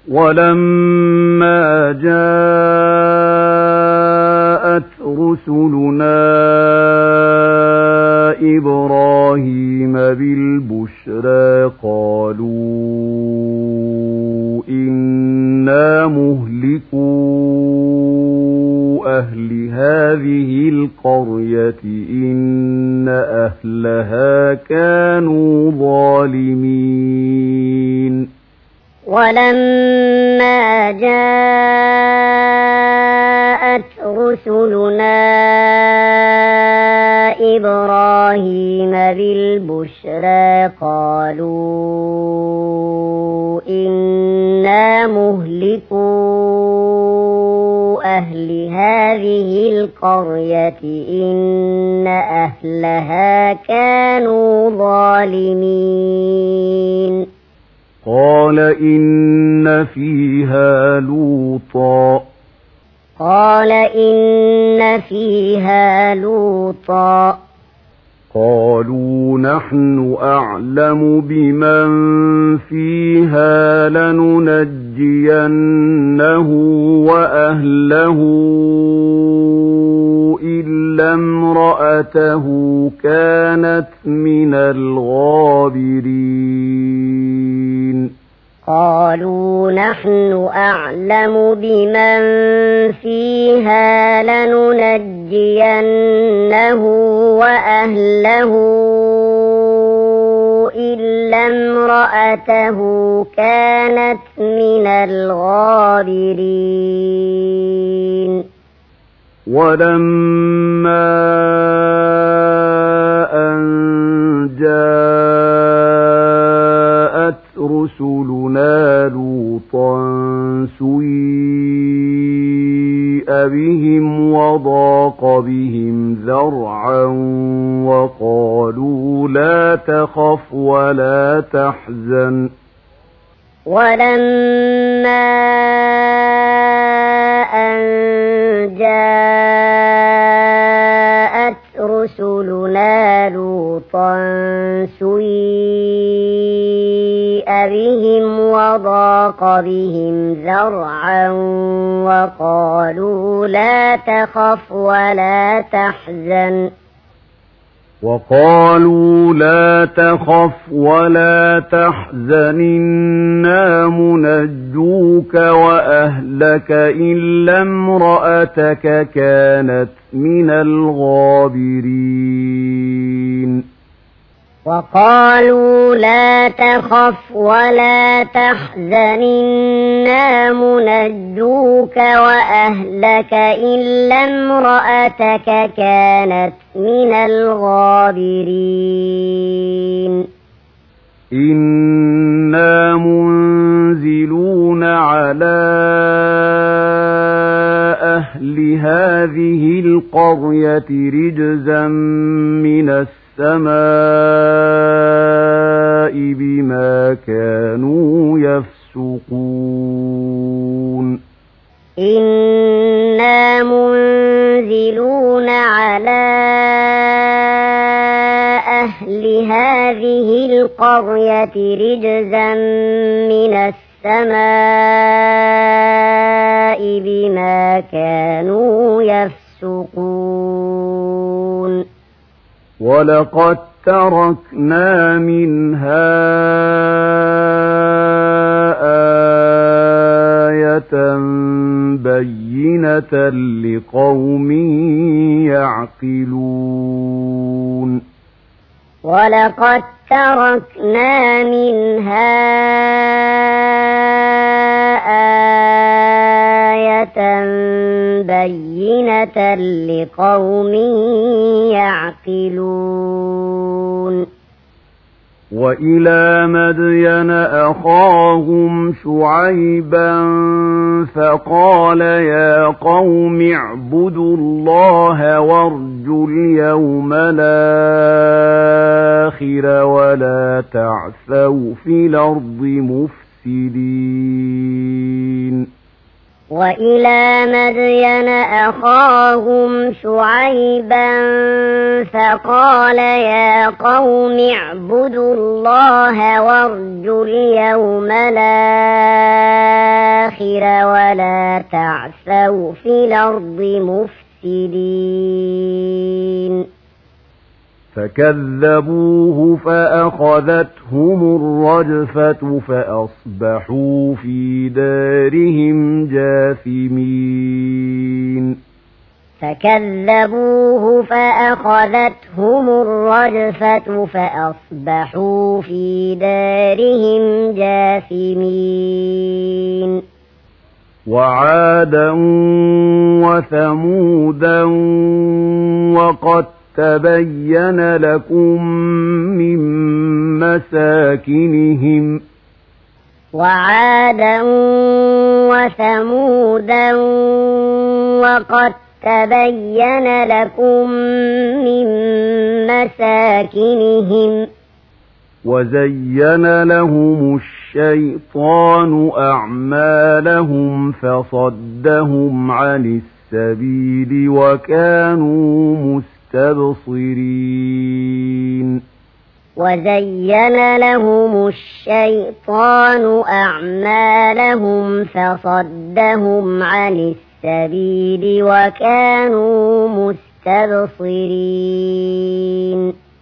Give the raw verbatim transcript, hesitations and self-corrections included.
ولما جاءت رسلنا إبراهيم بالبشرى قالوا إنا مهلكو أهل هذه القرية إن أهلها كانوا ظالمين. ولما جاءت رسلنا إبراهيم بالبشرى قالوا إنا مهلكو أهل هذه القرية إن أهلها كانوا ظالمين. قال إن فيها لوطا قال إن فيها لوطا قالوا نحن أعلم بمن فيها لننجينه وأهله إلا امرأته كانت من الغابرين. قالوا نحن أعلم بمن فيها لننجينه وأهله إلا امرأته كانت من الغابرين. ولما أن جاءت رسلنا لوطا سيء بهم وضاق بهم ذرعا وقالوا لا تخف ولا تحزن. ولما أن جاءت رسلنا لوطا سيء بهم وضاق بهم ذرعا وقالوا لا تخف ولا تحزن. وقالوا لا تخف ولا تحزن إنا منجوك وأهلك إلا امرأتك كانت من الغابرين. وقالوا لا تخف ولا تحزن إنا منجوك وأهلك إلا امرأتك كانت من الغابرين. إنا منزلون على أهل هذه القرية رجزا من السماء بما كانوا يفسقون. إنا منزلون على أهل هذه القرية رجزا من السماء بما كانوا يفسقون. ولقد تركنا منها آية بينة لقوم يعقلون. ولقد تركنا منها آية بينة لقوم يعقلون. وإلى مدين أخاهم شعيبا فقال يا قوم اعبدوا الله وارجوا اليوم الآخر ولا تعثوا في الأرض مفسدين. وإلى مدين أخاهم شعيبا فقال يا قوم اعبدوا الله وارجوا اليوم الآخر ولا تعثوا في الأرض مفسدين فكذبوه فأخذتهم الرجفة فأصبحوا في دارهم جاثمين فكذبوه فأخذتهم الرجفة فأصبحوا في دارهم جاثمين وعادا وثمودا وقد تبين لكم من مساكنهم وعادا وثمودا وقد تبين لكم من مساكنهم وزين لهم الشيطان أعمالهم فصدهم عن السبيل وكانوا مستبصرين وزين لهم الشيطان أعمالهم فصدهم عن السبيل وكانوا مستبصرين